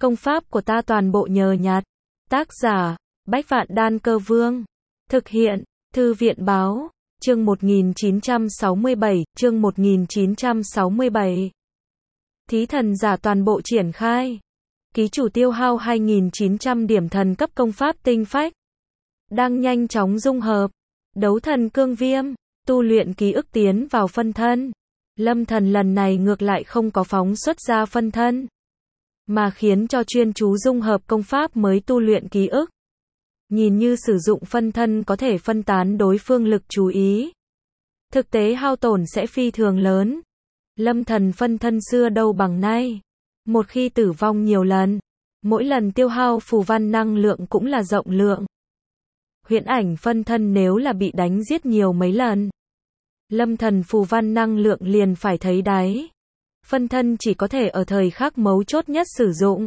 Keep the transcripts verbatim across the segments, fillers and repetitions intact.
Công pháp của ta toàn bộ nhờ nhặt. Tác giả, Bách Vạn Đan Cơ Vương. Thực hiện, Thư viện báo, chương một nghìn chín trăm sáu mươi bảy, chương một nghìn chín trăm sáu mươi bảy. Thí thần giả toàn bộ triển khai. Ký chủ tiêu hao hai nghìn chín trăm điểm thần cấp công pháp tinh phách. Đang nhanh chóng dung hợp. Đấu thần cương viêm, tu luyện ký ức tiến vào phân thân. Lâm Thần lần này ngược lại không có phóng xuất ra phân thân, mà khiến cho chuyên chú dung hợp công pháp mới tu luyện ký ức. Nhìn như sử dụng phân thân có thể phân tán đối phương lực chú ý, thực tế hao tổn sẽ phi thường lớn. Lâm Thần phân thân xưa đâu bằng nay. Một khi tử vong nhiều lần, mỗi lần tiêu hao phù văn năng lượng cũng là rộng lượng. Huyễn ảnh phân thân nếu là bị đánh giết nhiều mấy lần, Lâm Thần phù văn năng lượng liền phải thấy đáy. Phân thân chỉ có thể ở thời khắc mấu chốt nhất sử dụng.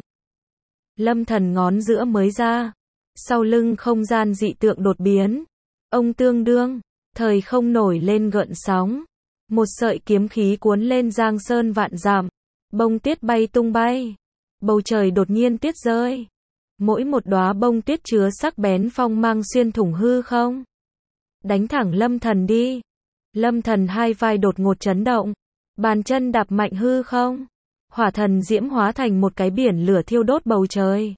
Lâm Thần ngón giữa mới ra, sau lưng không gian dị tượng đột biến. Ông tương đương, thời không nổi lên gợn sóng. Một sợi kiếm khí cuốn lên giang sơn vạn dặm, bông tuyết bay tung bay. Bầu trời đột nhiên tuyết rơi. Mỗi một đóa bông tuyết chứa sắc bén phong mang xuyên thủng hư không, đánh thẳng Lâm Thần đi. Lâm Thần hai vai đột ngột chấn động, bàn chân đạp mạnh hư không, hỏa thần diễm hóa thành một cái biển lửa thiêu đốt bầu trời.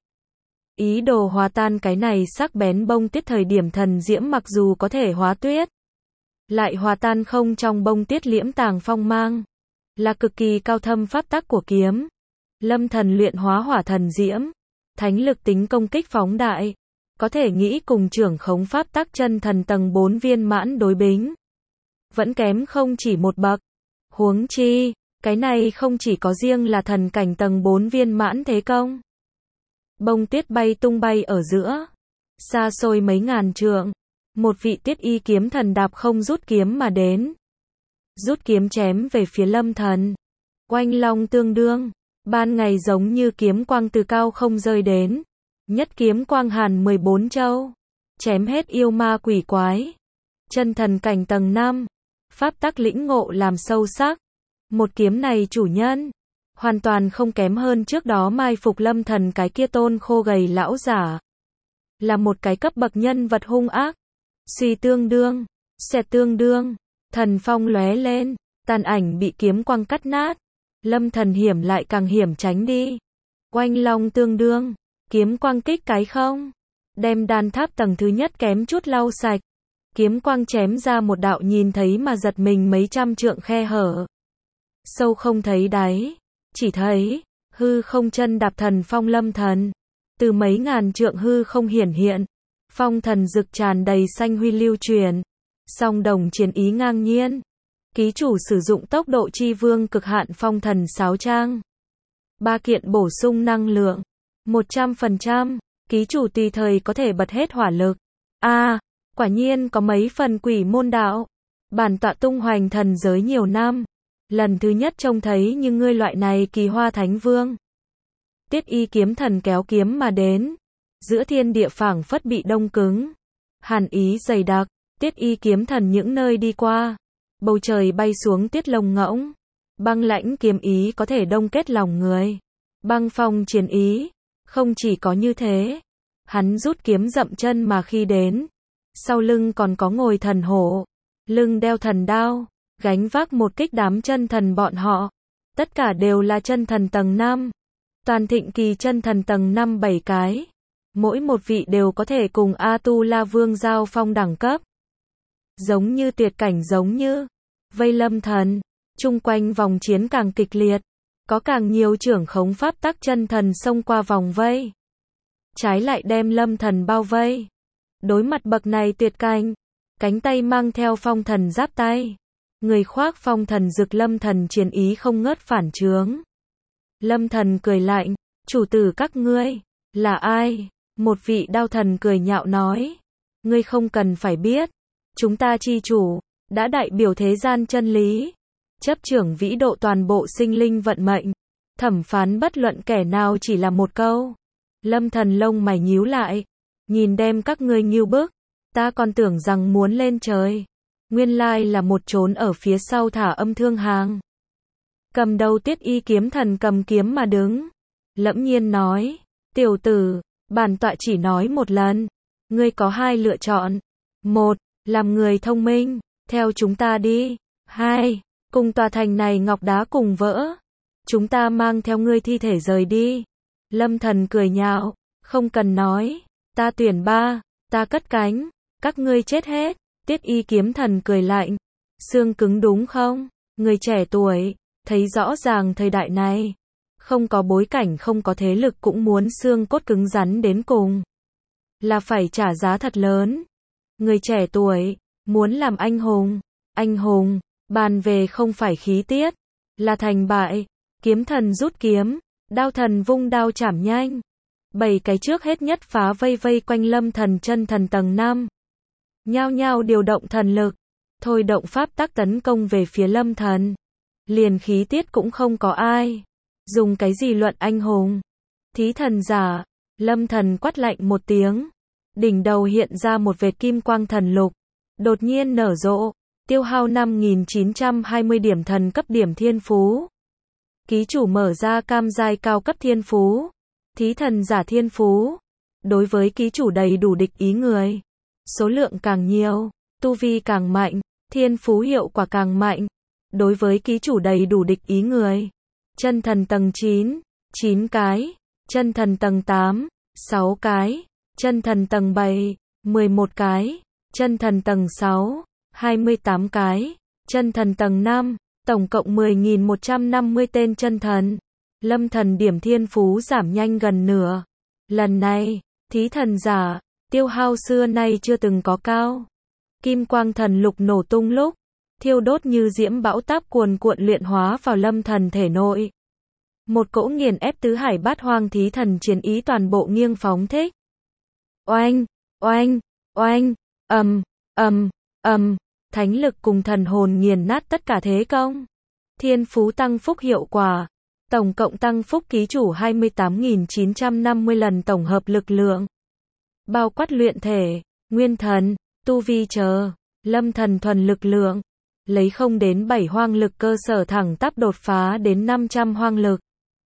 Ý đồ hòa tan cái này sắc bén bông tuyết. Thời điểm thần diễm mặc dù có thể hóa tuyết, lại hòa tan không trong bông tuyết liễm tàng phong mang, là cực kỳ cao thâm pháp tắc của kiếm. Lâm Thần luyện hóa hỏa thần diễm, thánh lực tính công kích phóng đại, có thể nghĩ cùng trưởng khống pháp tắc chân thần tầng bốn viên mãn đối bính, vẫn kém không chỉ một bậc. Huống chi, cái này không chỉ có riêng là thần cảnh tầng bốn viên mãn thế công. Bông tuyết bay tung bay ở giữa, xa xôi mấy ngàn trượng, một vị tiết y kiếm thần đạp không rút kiếm mà đến. Rút kiếm chém về phía Lâm Thần. Oanh long tương đương, ban ngày giống như kiếm quang từ cao không rơi đến. Nhất kiếm quang hàn mười bốn châu, chém hết yêu ma quỷ quái. Chân thần cảnh tầng năm, pháp tắc lĩnh ngộ làm sâu sắc. Một kiếm này chủ nhân, hoàn toàn không kém hơn trước đó mai phục Lâm Thần cái kia tôn khô gầy lão giả. Là một cái cấp bậc nhân vật hung ác. Suy tương đương, xẹt tương đương, thần phong lóe lên, tàn ảnh bị kiếm quang cắt nát. Lâm Thần hiểm lại càng hiểm tránh đi. Oanh long tương đương, kiếm quang kích cái không, đem đan tháp tầng thứ nhất kém chút lau sạch. Kiếm quang chém ra một đạo nhìn thấy mà giật mình mấy trăm trượng khe hở. Sâu không thấy đáy, chỉ thấy hư không chân đạp thần phong Lâm Thần. Từ mấy ngàn trượng hư không hiển hiện, phong thần rực tràn đầy xanh huy lưu truyền. Song đồng chiến ý ngang nhiên. Ký chủ sử dụng tốc độ chi vương cực hạn phong thần sáo trang. Ba kiện bổ sung năng lượng. một trăm phần trăm. Ký chủ tùy thời có thể bật hết hỏa lực. A, à, quả nhiên có mấy phần quỷ môn đạo. Bản tọa tung hoành thần giới nhiều năm, lần thứ nhất trông thấy như ngươi loại này kỳ hoa thánh vương. Tiết y kiếm thần kéo kiếm mà đến. Giữa thiên địa phảng phất bị đông cứng. Hàn ý dày đặc, tiết y kiếm thần những nơi đi qua. Bầu trời bay xuống tiết lông ngỗng. Băng lãnh kiếm ý có thể đông kết lòng người. Băng phong chiến ý. Không chỉ có như thế, hắn rút kiếm dậm chân mà khi đến. Sau lưng còn có ngồi thần hổ, lưng đeo thần đao, gánh vác một kích đám chân thần bọn họ. Tất cả đều là chân thần tầng năm. Toàn thịnh kỳ chân thần tầng năm bảy cái. Mỗi một vị đều có thể cùng A-tu-la vương giao phong đẳng cấp. Giống như tuyệt cảnh giống như vây Lâm Thần. Chung quanh vòng chiến càng kịch liệt, có càng nhiều trưởng khống pháp tắc chân thần xông qua vòng vây, trái lại đem Lâm Thần bao vây. Đối mặt bậc này tuyệt cảnh, cánh tay mang theo phong thần giáp tay, người khoác phong thần rực Lâm Thần chiến ý không ngớt phản chướng. Lâm Thần cười lạnh, chủ tử các ngươi là ai? Một vị đao thần cười nhạo nói, ngươi không cần phải biết, chúng ta chi chủ đã đại biểu thế gian chân lý, chấp trưởng vĩ độ toàn bộ sinh linh vận mệnh, thẩm phán bất luận kẻ nào chỉ là một câu. Lâm Thần lông mày nhíu lại, nhìn đem các ngươi nghiêu bức, ta còn tưởng rằng muốn lên trời, nguyên lai là một trốn ở phía sau thả âm thương hàng. Cầm đầu tiết y kiếm thần cầm kiếm mà đứng, lẫm nhiên nói, tiểu tử, bản tọa chỉ nói một lần, ngươi có hai lựa chọn. Một, làm người thông minh, theo chúng ta đi. Hai, cùng tòa thành này ngọc đá cùng vỡ. Chúng ta mang theo ngươi thi thể rời đi. Lâm Thần cười nhạo, không cần nói, ta tuyển ba, ta cất cánh, các ngươi chết hết. Tiết Y Kiếm Thần cười lạnh, xương cứng đúng không? Người trẻ tuổi, thấy rõ ràng thời đại này, không có bối cảnh không có thế lực cũng muốn xương cốt cứng rắn đến cùng. Là phải trả giá thật lớn. Người trẻ tuổi, muốn làm anh hùng, anh hùng, bàn về không phải khí tiết, là thành bại. Kiếm thần rút kiếm, đao thần vung đao chảm nhanh. Bảy cái trước hết nhất phá vây vây quanh Lâm Thần chân thần tầng năm. Nhao nhao điều động thần lực, thôi động pháp tắc tấn công về phía Lâm Thần. Liền khí tiết cũng không có ai. Dùng cái gì luận anh hùng? Thí thần giả, Lâm Thần quát lạnh một tiếng. Đỉnh đầu hiện ra một vệt kim quang thần lục, đột nhiên nở rộ, tiêu hao năm nghìn chín trăm hai mươi điểm thần cấp điểm thiên phú. Ký chủ mở ra cam giai cao cấp thiên phú, thí thần giả thiên phú. Đối với ký chủ đầy đủ địch ý người. Số lượng càng nhiều, tu vi càng mạnh, thiên phú hiệu quả càng mạnh. Đối với ký chủ đầy đủ địch ý người. Chân thần tầng chín, chín cái. Chân thần tầng tám, sáu cái. Chân thần tầng bảy, mười một cái. Chân thần tầng sáu, hai mươi tám cái. Chân thần tầng năm, tổng cộng mười nghìn một trăm năm mươi tên chân thần. Lâm Thần điểm thiên phú giảm nhanh gần nửa. Lần này, thí thần giả, tiêu hao xưa nay chưa từng có cao. Kim quang thần lục nổ tung lúc, thiêu đốt như diễm bão táp cuồn cuộn luyện hóa vào Lâm Thần thể nội. Một cỗ nghiền ép tứ hải bát hoang thí thần chiến ý toàn bộ nghiêng phóng thích. Oanh, oanh, oanh, ầm, ầm, ầm, thánh lực cùng thần hồn nghiền nát tất cả thế công. Thiên phú tăng phúc hiệu quả, tổng cộng tăng phúc ký chủ hai mươi tám nghìn chín trăm năm mươi lần tổng hợp lực lượng. Bao quát luyện thể, nguyên thần, tu vi chờ, Lâm Thần thuần lực lượng, lấy không đến bảy hoang lực cơ sở thẳng tắp đột phá đến năm trăm hoang lực.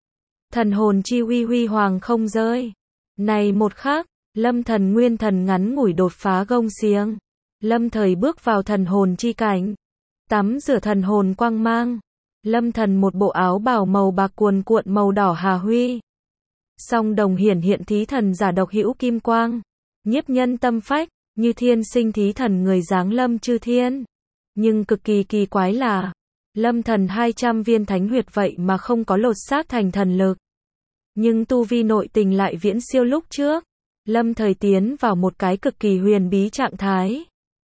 Thần hồn chi uy huy hoàng không rơi. Này một khắc, Lâm Thần nguyên thần ngắn ngủi đột phá gông xiềng. Lâm thời bước vào thần hồn chi cảnh. Tắm rửa thần hồn quang mang. Lâm Thần một bộ áo bào màu bạc cuồn cuộn màu đỏ hà huy. Song đồng hiển hiện thí thần giả độc hữu kim quang. Nhiếp nhân tâm phách, như thiên sinh thí thần người giáng lâm chư thiên. Nhưng cực kỳ kỳ quái là, Lâm Thần hai trăm viên thánh huyệt vậy mà không có lột xác thành thần lực. Nhưng tu vi nội tình lại viễn siêu lúc trước. Lâm thời tiến vào một cái cực kỳ huyền bí trạng thái.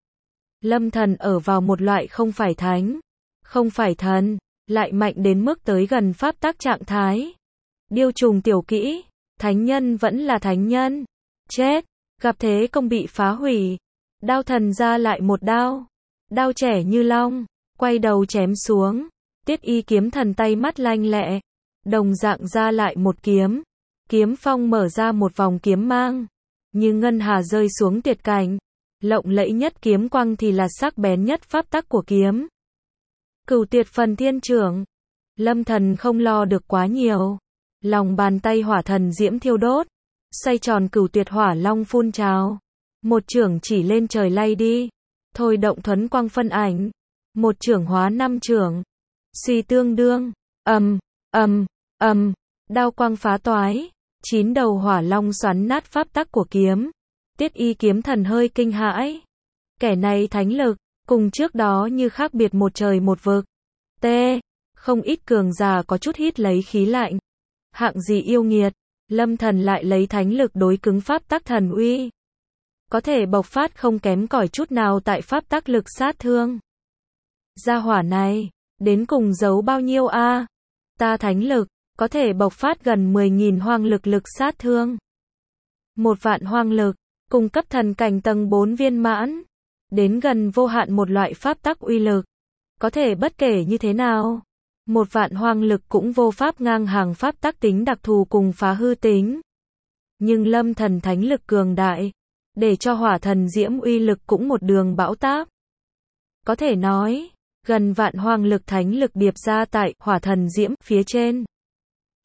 Lâm Thần ở vào một loại không phải thánh, không phải thần, lại mạnh đến mức tới gần pháp tắc trạng thái. Điêu trùng tiểu kỹ, thánh nhân vẫn là thánh nhân. Chết, gặp thế công bị phá hủy. Đao thần ra lại một đao. Đao trẻ như long, quay đầu chém xuống. Tiết Y Kiếm Thần tay mắt lanh lẹ, đồng dạng ra lại một kiếm. Kiếm phong mở ra một vòng kiếm mang, như ngân hà rơi xuống tuyệt cảnh. Lộng lẫy nhất kiếm quang thì là sắc bén nhất pháp tắc của kiếm. Cửu Tuyệt Phần Thiên Trưởng. Lâm Thần không lo được quá nhiều. Lòng bàn tay hỏa thần diễm thiêu đốt, xoay tròn cửu tuyệt hỏa long phun trào. Một chưởng chỉ lên trời lay đi. Thôi động thuấn quang phân ảnh. Một chưởng hóa năm chưởng. Suy tương đương. Ầm, ầm, ầm. Đao quang phá toái. Chín đầu hỏa long xoắn nát pháp tắc của kiếm. Tiết Y Kiếm Thần hơi kinh hãi. Kẻ này thánh lực, cùng trước đó như khác biệt một trời một vực. T. Không ít cường giả có chút hít lấy khí lạnh. Hạng gì yêu nghiệt. Lâm Thần lại lấy thánh lực đối cứng pháp tắc thần uy. Có thể bộc phát không kém cỏi chút nào tại pháp tắc lực sát thương. Gia hỏa này, đến cùng giấu bao nhiêu a? À? Ta thánh lực, có thể bộc phát gần mười nghìn hoang lực lực sát thương. Một vạn hoang lực, cung cấp thần cảnh tầng bốn viên mãn. Đến gần vô hạn một loại pháp tắc uy lực. Có thể bất kể như thế nào, một vạn hoang lực cũng vô pháp ngang hàng pháp tắc tính đặc thù cùng phá hư tính. Nhưng Lâm Thần thánh lực cường đại, để cho hỏa thần diễm uy lực cũng một đường bão táp. Có thể nói, gần vạn hoang lực thánh lực điệp ra tại hỏa thần diễm phía trên.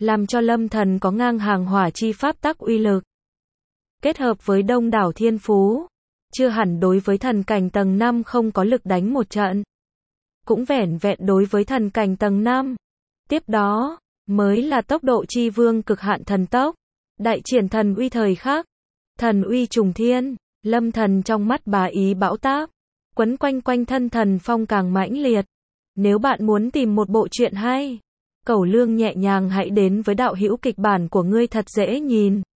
làm cho Lâm Thần có ngang hàng hỏa chi pháp tắc uy lực. Kết hợp với đông đảo thiên phú, chưa hẳn đối với thần cảnh tầng năm không có lực đánh một trận. Cũng vẻn vẹn đối với thần cảnh tầng năm. Tiếp đó, mới là tốc độ chi vương cực hạn thần tốc. Đại triển thần uy thời khắc. Thần uy trùng thiên, Lâm Thần trong mắt bá ý bão táp. Quấn quanh quanh thân thần phong càng mãnh liệt. Nếu bạn muốn tìm một bộ truyện hay, Cẩu Lương nhẹ nhàng hãy đến với đạo hữu kịch bản của ngươi thật dễ nhìn.